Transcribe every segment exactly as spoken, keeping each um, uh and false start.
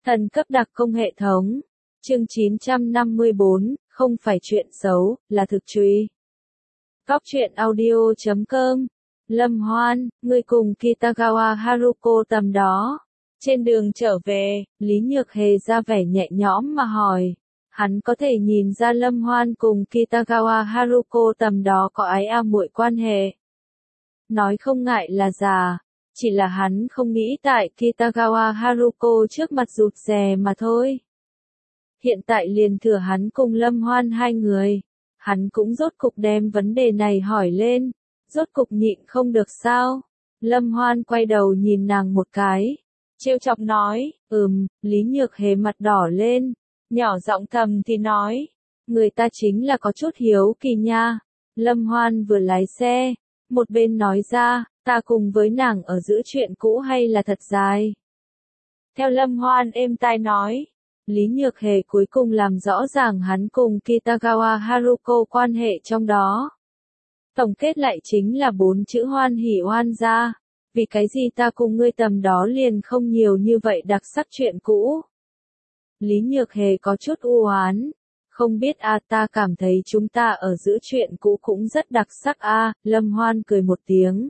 Thần cấp đặc công hệ thống. Chương chín trăm năm mươi bốn, không phải chuyện xấu, là thực truy. Góc truyện audio chấm com. Lâm Hoan, ngươi cùng Kitagawa Haruko tầm đó. Trên đường trở về, Lý Nhược Hề ra vẻ nhẹ nhõm mà hỏi. Hắn có thể nhìn ra Lâm Hoan cùng Kitagawa Haruko tầm đó có ái a muội quan hệ. Nói không ngại là già, chỉ là hắn không nghĩ tại Kitagawa Haruko trước mặt rụt rè mà thôi. Hiện tại liền thừa hắn cùng Lâm Hoan hai người, hắn cũng rốt cục đem vấn đề này hỏi lên, rốt cục nhịn không được sao. Lâm Hoan quay đầu nhìn nàng một cái, trêu chọc nói, ừm, Lý Nhược Hề mặt đỏ lên, nhỏ giọng thầm thì nói, người ta chính là có chút hiếu kỳ nha. Lâm Hoan vừa lái xe, một bên nói ra, ta cùng với nàng ở giữa chuyện cũ hay là thật dài. Theo Lâm Hoan êm tai nói, Lý Nhược Hề cuối cùng làm rõ ràng hắn cùng Kitagawa Haruko quan hệ trong đó. Tổng kết lại chính là bốn chữ hoan hỉ oan gia. Vì cái gì ta cùng ngươi tầm đó liền không nhiều như vậy đặc sắc chuyện cũ. Lý Nhược Hề có chút u oán. Không biết a à, ta cảm thấy chúng ta ở giữa chuyện cũ cũng rất đặc sắc a à, Lâm Hoan cười một tiếng.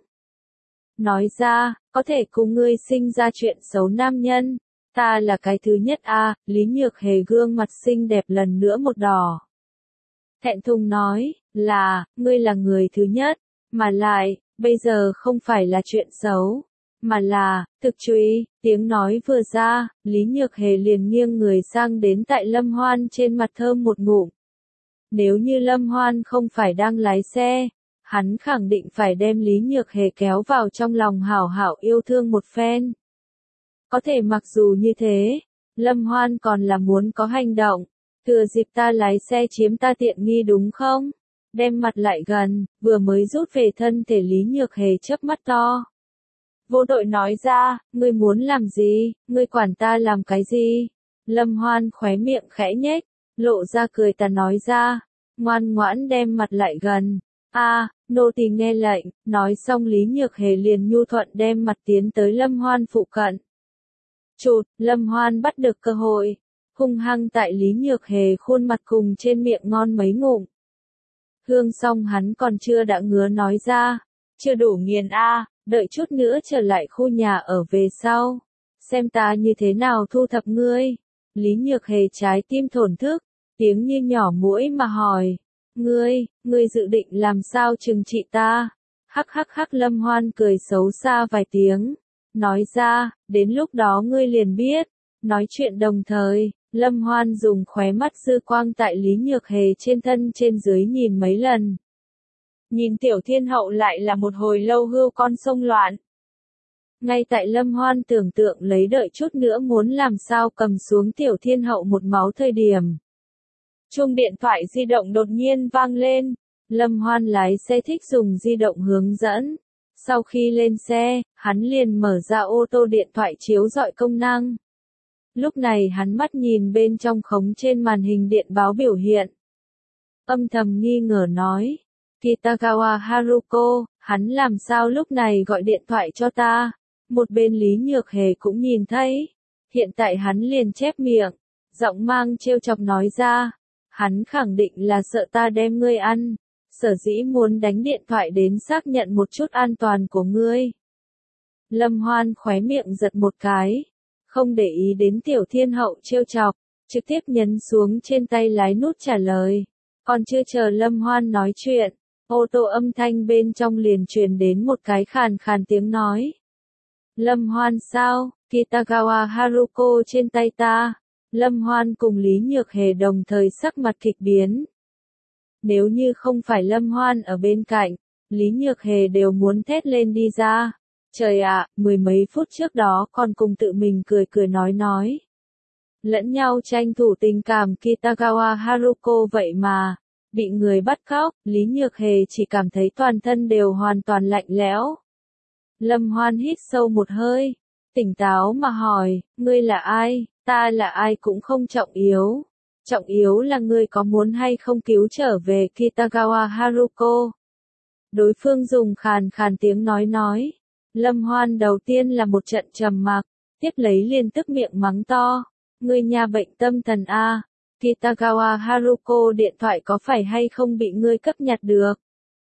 Nói ra, có thể cùng ngươi sinh ra chuyện xấu nam nhân. Ta là cái thứ nhất a à, Lý Nhược Hề gương mặt xinh đẹp lần nữa một đỏ. Thẹn thùng nói, là, ngươi là người thứ nhất, mà lại, bây giờ không phải là chuyện xấu, mà là, thực truy. Tiếng nói vừa ra, Lý Nhược Hề liền nghiêng người sang đến tại Lâm Hoan trên mặt thơm một ngụm. Nếu như Lâm Hoan không phải đang lái xe, hắn khẳng định phải đem Lý Nhược Hề kéo vào trong lòng hảo hảo yêu thương một phen. Có thể mặc dù như thế, Lâm Hoan còn là muốn có hành động, thừa dịp ta lái xe chiếm ta tiện nghi đúng không? Đem mặt lại gần, vừa mới rút về thân thể Lý Nhược Hề chớp mắt to. Vô đội nói ra, ngươi muốn làm gì, ngươi quản ta làm cái gì? Lâm Hoan khóe miệng khẽ nhếch, lộ ra cười ta nói ra, ngoan ngoãn đem mặt lại gần. A, à, nô tỳ nghe lệnh, nói xong Lý Nhược Hề liền nhu thuận đem mặt tiến tới Lâm Hoan phụ cận. Chụt, Lâm Hoan bắt được cơ hội, hung hăng tại Lý Nhược Hề khuôn mặt cùng trên miệng ngon mấy ngụm. Hương xong hắn còn chưa đã ngứa nói ra, chưa đủ nghiền a, à, đợi chút nữa trở lại khu nhà ở về sau, xem ta như thế nào thu thập ngươi. Lý Nhược Hề trái tim thổn thức, tiếng như nhỏ mũi mà hỏi, ngươi, ngươi dự định làm sao trừng trị ta? Hắc hắc hắc Lâm Hoan cười xấu xa vài tiếng, nói ra, đến lúc đó ngươi liền biết. Nói chuyện đồng thời, Lâm Hoan dùng khóe mắt dư quang tại Lý Nhược Hề trên thân trên dưới nhìn mấy lần. Nhìn Tiểu Thiên Hậu lại là một hồi lâu hưu con sông loạn. Ngay tại Lâm Hoan tưởng tượng lấy đợi chút nữa muốn làm sao cầm xuống Tiểu Thiên Hậu một máu thời điểm. Chuông điện thoại di động đột nhiên vang lên, Lâm Hoan lái xe thích dùng di động hướng dẫn. Sau khi lên xe, hắn liền mở ra ô tô điện thoại chiếu rọi công năng. Lúc này hắn mắt nhìn bên trong khống trên màn hình điện báo biểu hiện. Âm thầm nghi ngờ nói, Kitagawa Haruko, hắn làm sao lúc này gọi điện thoại cho ta? Một bên Lý Nhược Hề cũng nhìn thấy. Hiện tại hắn liền chép miệng, giọng mang trêu chọc nói ra, hắn khẳng định là sợ ta đem ngươi ăn, sở dĩ muốn đánh điện thoại đến xác nhận một chút an toàn của ngươi. Lâm Hoan khóe miệng giật một cái, không để ý đến Tiểu Thiên Hậu trêu chọc, trực tiếp nhấn xuống trên tay lái nút trả lời. Còn chưa chờ Lâm Hoan nói chuyện, ô tô âm thanh bên trong liền truyền đến một cái khàn khàn tiếng nói. Lâm Hoan sao, Kitagawa Haruko trên tay ta. Lâm Hoan cùng Lý Nhược Hề đồng thời sắc mặt kịch biến. Nếu như không phải Lâm Hoan ở bên cạnh, Lý Nhược Hề đều muốn thét lên đi ra. Trời ạ, à, mười mấy phút trước đó còn cùng tự mình cười cười nói nói. Lẫn nhau tranh thủ tình cảm Kitagawa Haruko vậy mà, bị người bắt cóc, Lý Nhược Hề chỉ cảm thấy toàn thân đều hoàn toàn lạnh lẽo. Lâm Hoan hít sâu một hơi, tỉnh táo mà hỏi, ngươi là ai? Ta là ai cũng không trọng yếu. Trọng yếu là ngươi có muốn hay không cứu trở về Kitagawa Haruko. Đối phương dùng khàn khàn tiếng nói nói. Lâm Hoan đầu tiên là một trận trầm mặc, tiếp lấy liền tức miệng mắng to. Ngươi nhà bệnh tâm thần a, Kitagawa Haruko điện thoại có phải hay không bị ngươi cấp nhặt được?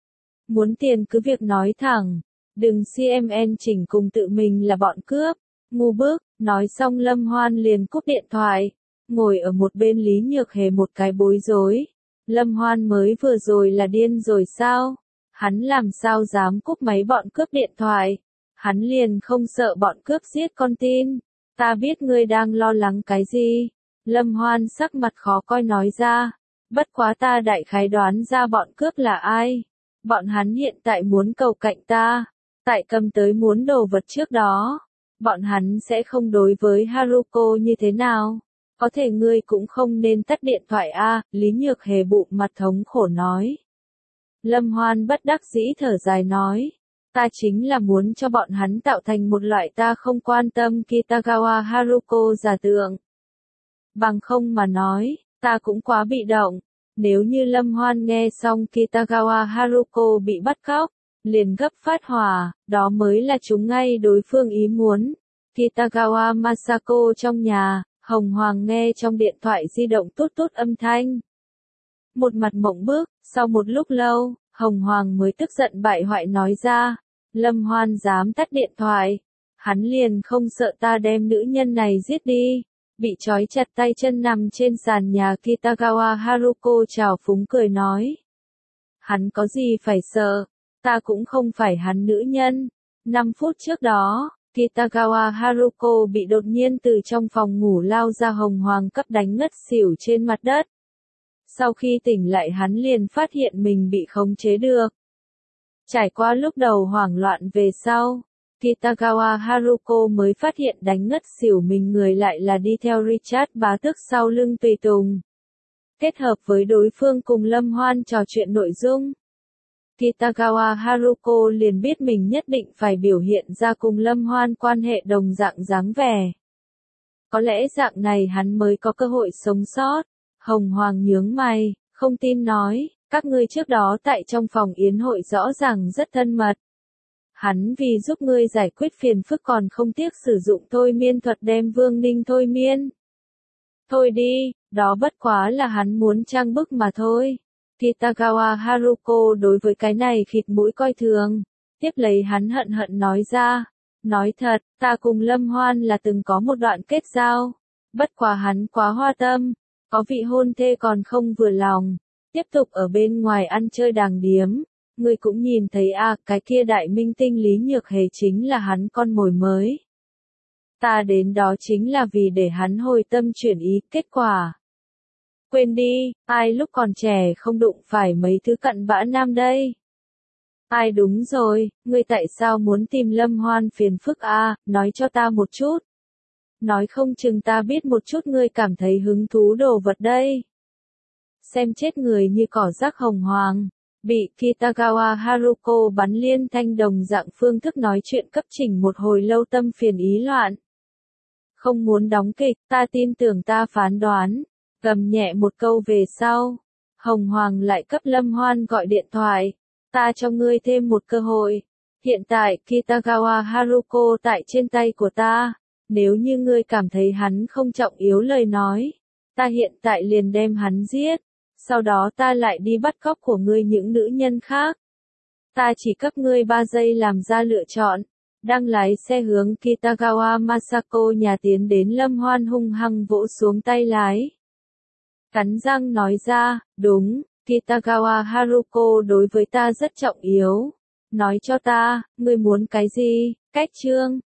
Muốn tiền cứ việc nói thẳng, đừng xê em en chỉnh cùng tự mình là bọn cướp, ngu bức, nói xong Lâm Hoan liền cúp điện thoại, ngồi ở một bên Lý Nhược Hề một cái bối rối. Lâm Hoan mới vừa rồi là điên rồi sao? Hắn làm sao dám cúp máy bọn cướp điện thoại? Hắn liền không sợ bọn cướp giết con tin. Ta biết ngươi đang lo lắng cái gì? Lâm Hoan sắc mặt khó coi nói ra. Bất quá ta đại khái đoán ra bọn cướp là ai. Bọn hắn hiện tại muốn cầu cạnh ta. Tại cầm tới muốn đồ vật trước đó. Bọn hắn sẽ không đối với Haruko như thế nào? Có thể ngươi cũng không nên tắt điện thoại a, Lý Nhược Hề bụng mặt thống khổ nói. Lâm Hoan bất đắc dĩ thở dài nói. Ta chính là muốn cho bọn hắn tạo thành một loại ta không quan tâm Kitagawa Haruko giả tượng. Bằng không mà nói, ta cũng quá bị động. Nếu như Lâm Hoan nghe xong Kitagawa Haruko bị bắt cóc, liền gấp phát hỏa, đó mới là chúng ngay đối phương ý muốn. Kitagawa Masako trong nhà, Hồng Hoàng nghe trong điện thoại di động tút tút âm thanh. Một mặt mộng bức, sau một lúc lâu, Hồng Hoàng mới tức giận bại hoại nói ra, Lâm Hoan dám tắt điện thoại, hắn liền không sợ ta đem nữ nhân này giết đi. Bị trói chặt tay chân nằm trên sàn nhà Kitagawa Haruko trào phúng cười nói. Hắn có gì phải sợ, ta cũng không phải hắn nữ nhân. Năm phút trước đó, Kitagawa Haruko bị đột nhiên từ trong phòng ngủ lao ra Hồng Hoàng cấp đánh ngất xỉu trên mặt đất. Sau khi tỉnh lại hắn liền phát hiện mình bị khống chế được. Trải qua lúc đầu hoảng loạn về sau, Kitagawa Haruko mới phát hiện đánh ngất xỉu mình người lại là đi theo Richard bá tước sau lưng tùy tùng. Kết hợp với đối phương cùng Lâm Hoan trò chuyện nội dung, Kitagawa Haruko liền biết mình nhất định phải biểu hiện ra cùng Lâm Hoan quan hệ đồng dạng dáng vẻ. Có lẽ dạng này hắn mới có cơ hội sống sót. Hồng Hoàng nhướng mày, không tin nói, các ngươi trước đó tại trong phòng yến hội rõ ràng rất thân mật. Hắn vì giúp ngươi giải quyết phiền phức còn không tiếc sử dụng thôi miên thuật đem Vương Ninh thôi miên. Thôi đi, đó bất quá là hắn muốn trang bức mà thôi. Kitagawa Haruko đối với cái này khịt mũi coi thường. Tiếp lấy hắn hận hận nói ra. Nói thật, ta cùng Lâm Hoan là từng có một đoạn kết giao. Bất quá hắn quá hoa tâm. Có vị hôn thê còn không vừa lòng. Tiếp tục ở bên ngoài ăn chơi đàng điếm. Ngươi cũng nhìn thấy à, cái kia đại minh tinh Lý Nhược Hề chính là hắn con mồi mới. Ta đến đó chính là vì để hắn hồi tâm chuyển ý, kết quả. Quên đi, ai lúc còn trẻ không đụng phải mấy thứ cặn bã nam đây. Ai đúng rồi, ngươi tại sao muốn tìm Lâm Hoan phiền phức à, nói cho ta một chút. Nói không chừng ta biết một chút ngươi cảm thấy hứng thú đồ vật đây. Xem chết người như cỏ rác Hồng Hoàng. Bị Kitagawa Haruko bắn liên thanh đồng dạng phương thức nói chuyện cấp chỉnh một hồi lâu tâm phiền ý loạn. Không muốn đóng kịch, ta tin tưởng ta phán đoán. Gầm nhẹ một câu về sau. Hồng Hoàng lại cấp Lâm Hoan gọi điện thoại. Ta cho ngươi thêm một cơ hội. Hiện tại Kitagawa Haruko tại trên tay của ta. Nếu như ngươi cảm thấy hắn không trọng yếu lời nói. Ta hiện tại liền đem hắn giết. Sau đó ta lại đi bắt cóc của ngươi những nữ nhân khác. Ta chỉ cấp ngươi ba giây làm ra lựa chọn. Đang lái xe hướng Kitagawa Masako nhà tiến đến Lâm Hoan hung hăng vỗ xuống tay lái. Cắn răng nói ra, đúng, Kitagawa Haruko đối với ta rất trọng yếu. Nói cho ta, ngươi muốn cái gì, cách chương.